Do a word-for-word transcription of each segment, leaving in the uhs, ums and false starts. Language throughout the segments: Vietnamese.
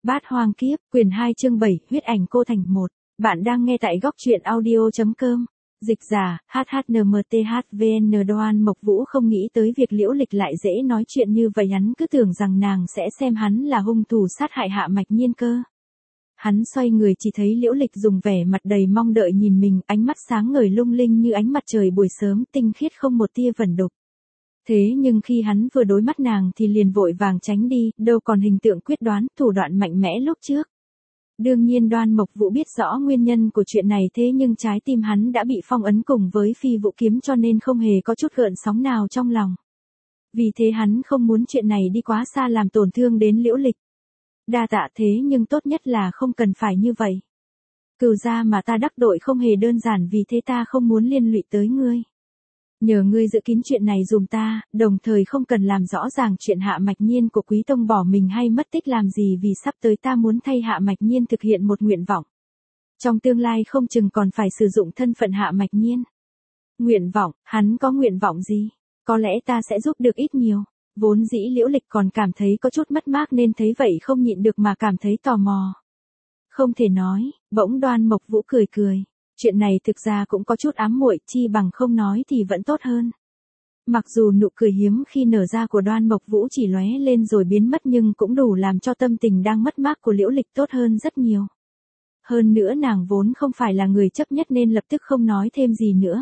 Bát Hoang Kiếp, quyển hai chương bảy, huyết ảnh cô thành một. Bạn đang nghe tại góc truyện audio.com. Dịch giả, hát hát en em tê hát vê en. Đoan Mộc Vũ không nghĩ tới việc Liễu Lịch lại dễ nói chuyện như vậy, hắn cứ tưởng rằng nàng sẽ xem hắn là hung thủ sát hại Hạ Mạch Nhiên cơ. Hắn xoay người chỉ thấy Liễu Lịch dùng vẻ mặt đầy mong đợi nhìn mình, ánh mắt sáng ngời lung linh như ánh mặt trời buổi sớm, tinh khiết không một tia vẩn đục. Thế nhưng khi hắn vừa đối mắt nàng thì liền vội vàng tránh đi, đâu còn hình tượng quyết đoán, thủ đoạn mạnh mẽ lúc trước. Đương nhiên Đoan Mộc Vũ biết rõ nguyên nhân của chuyện này, thế nhưng trái tim hắn đã bị phong ấn cùng với Phi Vũ Kiếm cho nên không hề có chút gợn sóng nào trong lòng. Vì thế hắn không muốn chuyện này đi quá xa làm tổn thương đến Liễu Lịch. Đa tạ, thế nhưng tốt nhất là không cần phải như vậy. Cừu gia mà ta đắc tội không hề đơn giản, vì thế ta không muốn liên lụy tới ngươi. Nhờ ngươi giữ kín chuyện này dùm ta, đồng thời không cần làm rõ ràng chuyện Hạ Mạch Nhiên của Quý Tông bỏ mình hay mất tích làm gì, vì sắp tới ta muốn thay Hạ Mạch Nhiên thực hiện một nguyện vọng. Trong tương lai không chừng còn phải sử dụng thân phận Hạ Mạch Nhiên. Nguyện vọng, hắn có nguyện vọng gì? Có lẽ ta sẽ giúp được ít nhiều. Vốn dĩ Liễu Lịch còn cảm thấy có chút mất mát nên thấy vậy không nhịn được mà cảm thấy tò mò. Không thể nói, bỗng Đoan Mộc Vũ cười cười. Chuyện này thực ra cũng có chút ám muội, chi bằng không nói thì vẫn tốt hơn. Mặc dù nụ cười hiếm khi nở ra của Đoan Mộc Vũ chỉ lóe lên rồi biến mất, nhưng cũng đủ làm cho tâm tình đang mất mát của Liễu Lịch tốt hơn rất nhiều. Hơn nữa nàng vốn không phải là người chấp nhất nên lập tức không nói thêm gì nữa.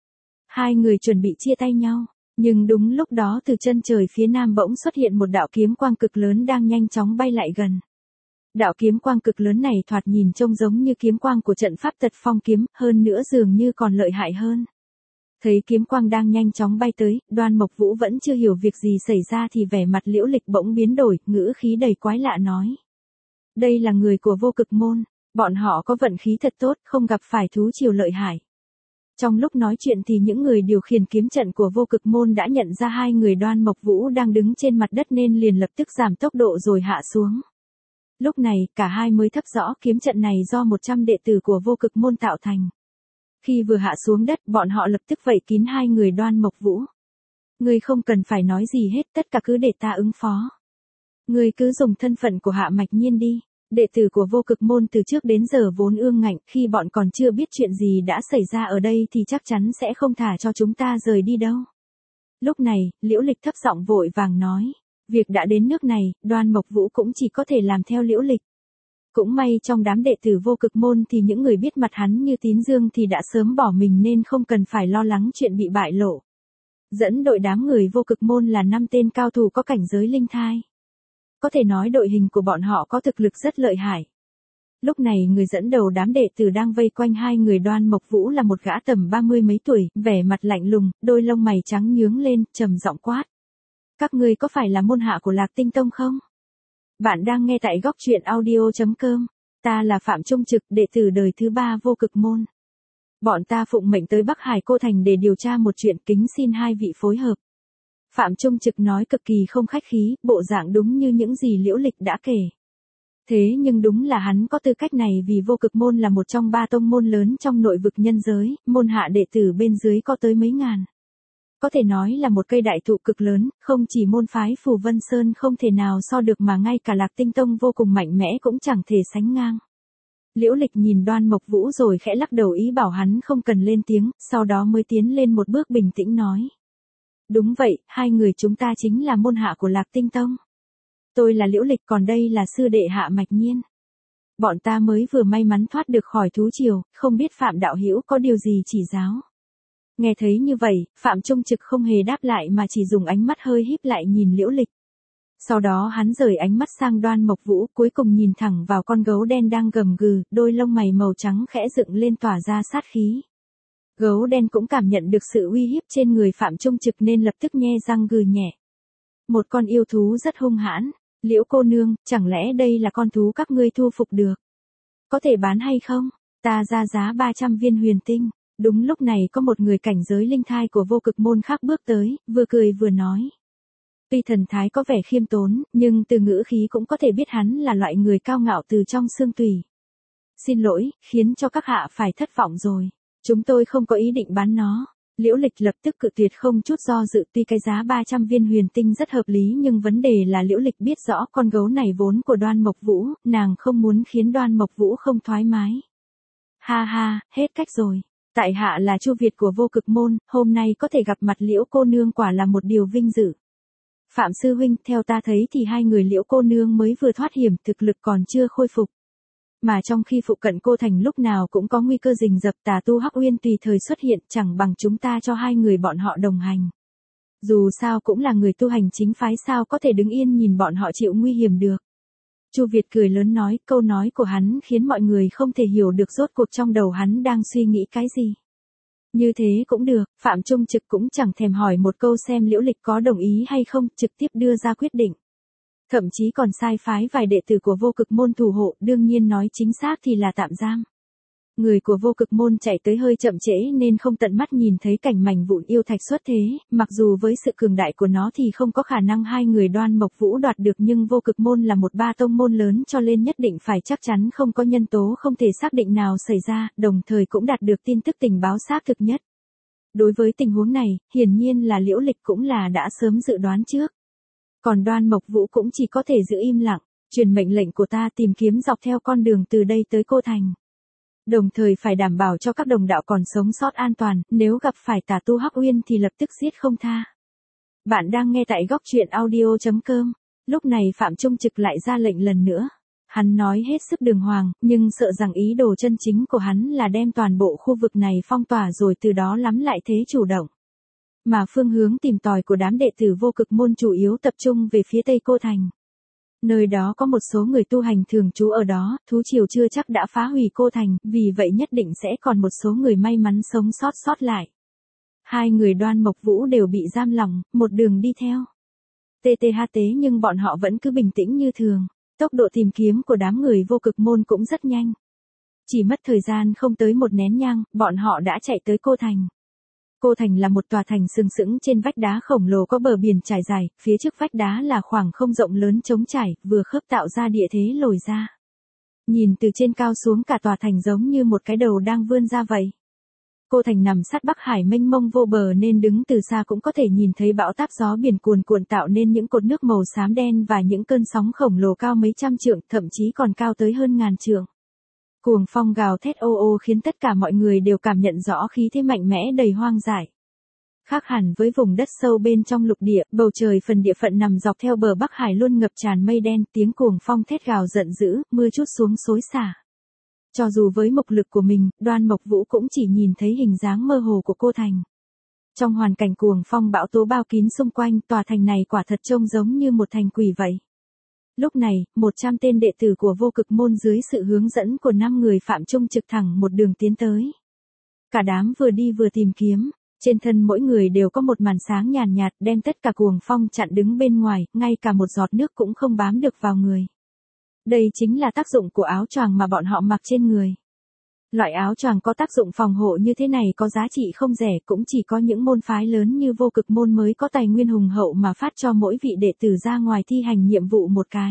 Hai người chuẩn bị chia tay nhau, nhưng đúng lúc đó từ chân trời phía nam bỗng xuất hiện một đạo kiếm quang cực lớn đang nhanh chóng bay lại gần. Đạo kiếm quang cực lớn này thoạt nhìn trông giống như kiếm quang của trận pháp Tật Phong kiếm, hơn nữa dường như còn lợi hại hơn. Thấy kiếm quang đang nhanh chóng bay tới, Đoan Mộc Vũ vẫn chưa hiểu việc gì xảy ra thì vẻ mặt Liễu Lịch bỗng biến đổi, ngữ khí đầy quái lạ nói. Đây là người của Vô Cực Môn, bọn họ có vận khí thật tốt, không gặp phải thú triều lợi hại. Trong lúc nói chuyện thì những người điều khiển kiếm trận của Vô Cực Môn đã nhận ra hai người Đoan Mộc Vũ đang đứng trên mặt đất nên liền lập tức giảm tốc độ rồi hạ xuống. Lúc này, cả hai mới thấp rõ kiếm trận này do một trăm đệ tử của Vô Cực Môn tạo thành. Khi vừa hạ xuống đất, bọn họ lập tức vây kín hai người Đoan Mộc Vũ. Ngươi không cần phải nói gì hết, tất cả cứ để ta ứng phó. Ngươi cứ dùng thân phận của Hạ Mạch Nhiên đi. Đệ tử của Vô Cực Môn từ trước đến giờ vốn ương ngạnh, khi bọn còn chưa biết chuyện gì đã xảy ra ở đây thì chắc chắn sẽ không thả cho chúng ta rời đi đâu. Lúc này, Liễu Lịch thấp giọng vội vàng nói. Việc đã đến nước này, Đoan Mộc Vũ cũng chỉ có thể làm theo Liễu Lịch. Cũng may trong đám đệ tử Vô Cực Môn thì những người biết mặt hắn như Tín Dương thì đã sớm bỏ mình nên không cần phải lo lắng chuyện bị bại lộ. Dẫn đội đám người Vô Cực Môn là năm tên cao thủ có cảnh giới linh thai. Có thể nói đội hình của bọn họ có thực lực rất lợi hại. Lúc này người dẫn đầu đám đệ tử đang vây quanh hai người Đoan Mộc Vũ là một gã tầm ba mươi mấy tuổi, vẻ mặt lạnh lùng, đôi lông mày trắng nhướng lên, trầm giọng quát. Các ngươi có phải là môn hạ của Lạc Tinh Tông không? Bạn đang nghe tại góc truyện audio.com. Ta là Phạm Trung Trực, đệ tử đời thứ ba Vô Cực Môn. Bọn ta phụng mệnh tới Bắc Hải Cô Thành để điều tra một chuyện, kính xin hai vị phối hợp. Phạm Trung Trực nói cực kỳ không khách khí, bộ dạng đúng như những gì Liễu Lịch đã kể. Thế nhưng đúng là hắn có tư cách này vì Vô Cực Môn là một trong ba tông môn lớn trong nội vực nhân giới, môn hạ đệ tử bên dưới có tới mấy ngàn. Có thể nói là một cây đại thụ cực lớn, không chỉ môn phái Phù Vân Sơn không thể nào so được mà ngay cả Lạc Tinh Tông vô cùng mạnh mẽ cũng chẳng thể sánh ngang. Liễu Lịch nhìn Đoan Mộc Vũ rồi khẽ lắc đầu ý bảo hắn không cần lên tiếng, sau đó mới tiến lên một bước bình tĩnh nói. Đúng vậy, hai người chúng ta chính là môn hạ của Lạc Tinh Tông. Tôi là Liễu Lịch, còn đây là sư đệ Hạ Mạch Nhiên. Bọn ta mới vừa may mắn thoát được khỏi thú triều, không biết Phạm đạo hữu có điều gì chỉ giáo. Nghe thấy như vậy, Phạm Trung Trực không hề đáp lại mà chỉ dùng ánh mắt hơi híp lại nhìn Liễu Lịch. Sau đó hắn rời ánh mắt sang Đoan Mộc Vũ, cuối cùng nhìn thẳng vào con gấu đen đang gầm gừ, đôi lông mày màu trắng khẽ dựng lên tỏa ra sát khí. Gấu đen cũng cảm nhận được sự uy hiếp trên người Phạm Trung Trực nên lập tức nhe răng gừ nhẹ. Một con yêu thú rất hung hãn, Liễu cô nương, chẳng lẽ đây là con thú các ngươi thu phục được? Có thể bán hay không? Ta ra giá ba trăm viên huyền tinh. Đúng lúc này có một người cảnh giới linh thai của Vô Cực Môn khác bước tới, vừa cười vừa nói. Tuy thần thái có vẻ khiêm tốn, nhưng từ ngữ khí cũng có thể biết hắn là loại người cao ngạo từ trong xương tủy. Xin lỗi, khiến cho các hạ phải thất vọng rồi. Chúng tôi không có ý định bán nó. Liễu Lịch lập tức cự tuyệt không chút do dự, tuy cái giá ba trăm viên huyền tinh rất hợp lý nhưng vấn đề là Liễu Lịch biết rõ con gấu này vốn của Đoan Mộc Vũ, nàng không muốn khiến Đoan Mộc Vũ không thoải mái. Ha ha, hết cách rồi. Tại hạ là Chu Việt của Vô Cực Môn, hôm nay có thể gặp mặt Liễu cô nương quả là một điều vinh dự. Phạm sư huynh, theo ta thấy thì hai người Liễu cô nương mới vừa thoát hiểm, thực lực còn chưa khôi phục. Mà trong khi phụ cận cô thành lúc nào cũng có nguy cơ rình rập, tà tu Hắc Uyên tùy thời xuất hiện, chẳng bằng chúng ta cho hai người bọn họ đồng hành. Dù sao cũng là người tu hành chính phái, sao có thể đứng yên nhìn bọn họ chịu nguy hiểm được. Chu Việt cười lớn nói, câu nói của hắn khiến mọi người không thể hiểu được rốt cuộc trong đầu hắn đang suy nghĩ cái gì. Như thế cũng được, Phạm Trung Trực cũng chẳng thèm hỏi một câu xem Liễu Lịch có đồng ý hay không, trực tiếp đưa ra quyết định. Thậm chí còn sai phái vài đệ tử của Vô Cực Môn thủ hộ, đương nhiên nói chính xác thì là tạm giam. Người của Vô Cực Môn chạy tới hơi chậm trễ nên không tận mắt nhìn thấy cảnh mảnh vụn yêu thạch xuất thế, mặc dù với sự cường đại của nó thì không có khả năng hai người Đoan Mộc Vũ đoạt được, nhưng Vô Cực Môn là một ba tông môn lớn cho nên nhất định phải chắc chắn không có nhân tố không thể xác định nào xảy ra, đồng thời cũng đạt được tin tức tình báo xác thực nhất. Đối với tình huống này, hiển nhiên là Liễu Lịch cũng là đã sớm dự đoán trước. Còn Đoan Mộc Vũ cũng chỉ có thể giữ im lặng, truyền mệnh lệnh của ta tìm kiếm dọc theo con đường từ đây tới Cô Thành. Đồng thời phải đảm bảo cho các đồng đạo còn sống sót an toàn, nếu gặp phải tà tu Hắc Uyên thì lập tức giết không tha. Bạn đang nghe tại góc truyện audio chấm com. Lúc này Phạm Trung Trực lại ra lệnh lần nữa. Hắn nói hết sức đường hoàng, nhưng sợ rằng ý đồ chân chính của hắn là đem toàn bộ khu vực này phong tỏa rồi từ đó lắm lại thế chủ động. Mà phương hướng tìm tòi của đám đệ tử Vô Cực Môn chủ yếu tập trung về phía Tây Cô Thành. Nơi đó có một số người tu hành thường trú ở đó, thú triều chưa chắc đã phá hủy Cô Thành, vì vậy nhất định sẽ còn một số người may mắn sống sót sót lại. Hai người Đoan Mộc Vũ đều bị giam lỏng, một đường đi theo. tê tê hát tế nhưng bọn họ vẫn cứ bình tĩnh như thường. Tốc độ tìm kiếm của đám người Vô Cực Môn cũng rất nhanh. Chỉ mất thời gian không tới một nén nhang, bọn họ đã chạy tới Cô Thành. Cô Thành là một tòa thành sừng sững trên vách đá khổng lồ có bờ biển trải dài, phía trước vách đá là khoảng không rộng lớn trống trải, vừa khớp tạo ra địa thế lồi ra. Nhìn từ trên cao xuống cả tòa thành giống như một cái đầu đang vươn ra vậy. Cô Thành nằm sát Bắc Hải mênh mông vô bờ nên đứng từ xa cũng có thể nhìn thấy bão táp gió biển cuồn cuộn tạo nên những cột nước màu xám đen và những cơn sóng khổng lồ cao mấy trăm trượng, thậm chí còn cao tới hơn ngàn trượng. Cuồng phong gào thét ô ô khiến tất cả mọi người đều cảm nhận rõ khí thế mạnh mẽ đầy hoang dại. Khác hẳn với vùng đất sâu bên trong lục địa, bầu trời phần địa phận nằm dọc theo bờ Bắc Hải luôn ngập tràn mây đen, tiếng cuồng phong thét gào giận dữ, mưa trút xuống xối xả. Cho dù với mộc lực của mình, Đoan Mộc Vũ cũng chỉ nhìn thấy hình dáng mơ hồ của Cô Thành. Trong hoàn cảnh cuồng phong bão tố bao kín xung quanh, tòa thành này quả thật trông giống như một thành quỷ vậy. Lúc này, một trăm tên đệ tử của Vô Cực Môn dưới sự hướng dẫn của năm người Phạm Trung Trực thẳng một đường tiến tới. Cả đám vừa đi vừa tìm kiếm, trên thân mỗi người đều có một màn sáng nhàn nhạt, nhạt đem tất cả cuồng phong chặn đứng bên ngoài, ngay cả một giọt nước cũng không bám được vào người. Đây chính là tác dụng của áo choàng mà bọn họ mặc trên người. Loại áo choàng có tác dụng phòng hộ như thế này có giá trị không rẻ, cũng chỉ có những môn phái lớn như Vô Cực Môn mới có tài nguyên hùng hậu mà phát cho mỗi vị đệ tử ra ngoài thi hành nhiệm vụ một cái.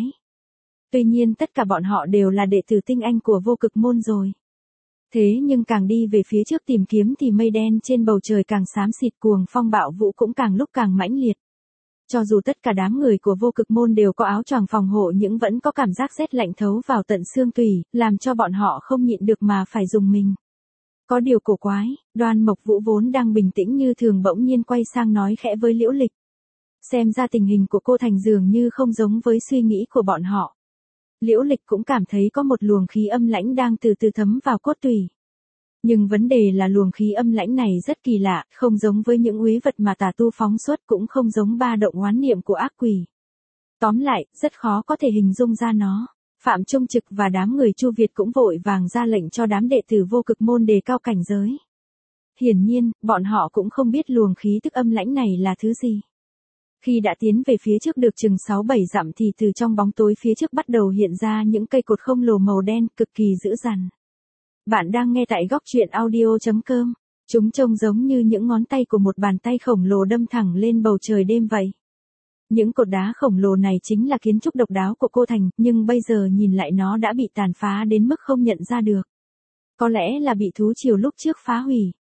Tuy nhiên tất cả bọn họ đều là đệ tử tinh anh của Vô Cực Môn rồi. Thế nhưng càng đi về phía trước tìm kiếm thì mây đen trên bầu trời càng xám xịt, cuồng phong bạo vũ cũng càng lúc càng mãnh liệt. Cho dù tất cả đám người của Vô Cực Môn đều có áo choàng phòng hộ nhưng vẫn có cảm giác rét lạnh thấu vào tận xương tủy, làm cho bọn họ không nhịn được mà phải dùng mình. Có điều cổ quái, Đoan Mộc Vũ vốn đang bình tĩnh như thường bỗng nhiên quay sang nói khẽ với Liễu Lịch. Xem ra tình hình của Cô Thành dường như không giống với suy nghĩ của bọn họ. Liễu Lịch cũng cảm thấy có một luồng khí âm lãnh đang từ từ thấm vào cốt tủy. Nhưng vấn đề là luồng khí âm lãnh này rất kỳ lạ, không giống với những uế vật mà tà tu phóng xuất, cũng không giống ba động oán niệm của ác quỷ. Tóm lại, rất khó có thể hình dung ra nó. Phạm Trung Trực và đám người Chu Việt cũng vội vàng ra lệnh cho đám đệ tử Vô Cực Môn đề cao cảnh giới. Hiển nhiên, bọn họ cũng không biết luồng khí tức âm lãnh này là thứ gì. Khi đã tiến về phía trước được chừng sáu bảy dặm thì từ trong bóng tối phía trước bắt đầu hiện ra những cây cột không lồ màu đen cực kỳ dữ dằn. Bạn đang nghe tại góc truyện audio chấm com. Chúng trông giống như những ngón tay của một bàn tay khổng lồ đâm thẳng lên bầu trời đêm vậy. Những cột đá khổng lồ này chính là kiến trúc độc đáo của Cô Thành, nhưng bây giờ nhìn lại nó đã bị tàn phá đến mức không nhận ra được. Có lẽ là bị thú triều lúc trước phá hủy.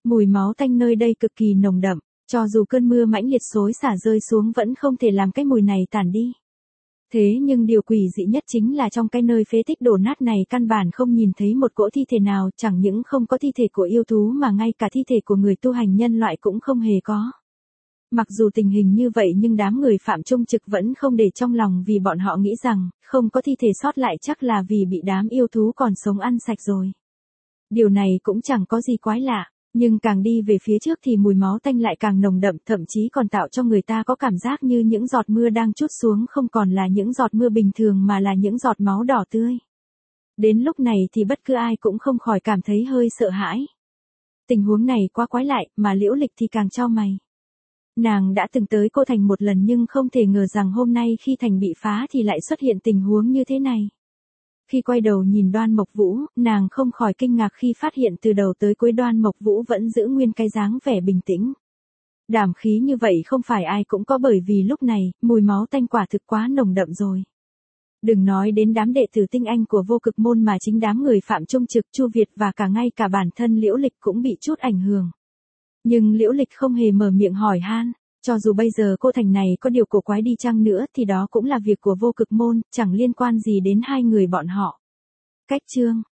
Mùi máu tanh nơi đây cực kỳ nồng đậm, cho dù cơn mưa mãnh liệt xối xả rơi xuống vẫn không thể làm cái mùi này tản đi. Thế nhưng điều quỷ dị nhất chính là trong cái nơi phế tích đổ nát này căn bản không nhìn thấy một cỗ thi thể nào, chẳng những không có thi thể của yêu thú mà ngay cả thi thể của người tu hành nhân loại cũng không hề có. Mặc dù tình hình như vậy nhưng đám người Phạm Trung Trực vẫn không để trong lòng vì bọn họ nghĩ rằng, không có thi thể sót lại chắc là vì bị đám yêu thú còn sống ăn sạch rồi. Điều này cũng chẳng có gì quái lạ, nhưng càng đi về phía trước thì mùi máu tanh lại càng nồng đậm, thậm chí còn tạo cho người ta có cảm giác như những giọt mưa đang trút xuống không còn là những giọt mưa bình thường mà là những giọt máu đỏ tươi. Đến lúc này thì bất cứ ai cũng không khỏi cảm thấy hơi sợ hãi. Tình huống này quá quái lại, mà Liễu Lịch thì càng chau mày. Nàng đã từng tới Cô Thành một lần nhưng không thể ngờ rằng hôm nay khi thành bị phá thì lại xuất hiện tình huống như thế này. Khi quay đầu nhìn Đoan Mộc Vũ, nàng không khỏi kinh ngạc khi phát hiện từ đầu tới cuối Đoan Mộc Vũ vẫn giữ nguyên cái dáng vẻ bình tĩnh. Đảm khí như vậy không phải ai cũng có, bởi vì lúc này, mùi máu tanh quả thực quá nồng đậm rồi. Đừng nói đến đám đệ tử tinh anh của Vô Cực môn mà chính đám người Phạm Trung Trực, Chu Việt và cả ngay cả bản thân Liễu Lịch cũng bị chút ảnh hưởng. Nhưng Liễu Lịch không hề mở miệng hỏi han, cho dù bây giờ Cô Thành này có điều cổ quái đi chăng nữa thì đó cũng là việc của Vô Cực môn, chẳng liên quan gì đến hai người bọn họ. Cách chương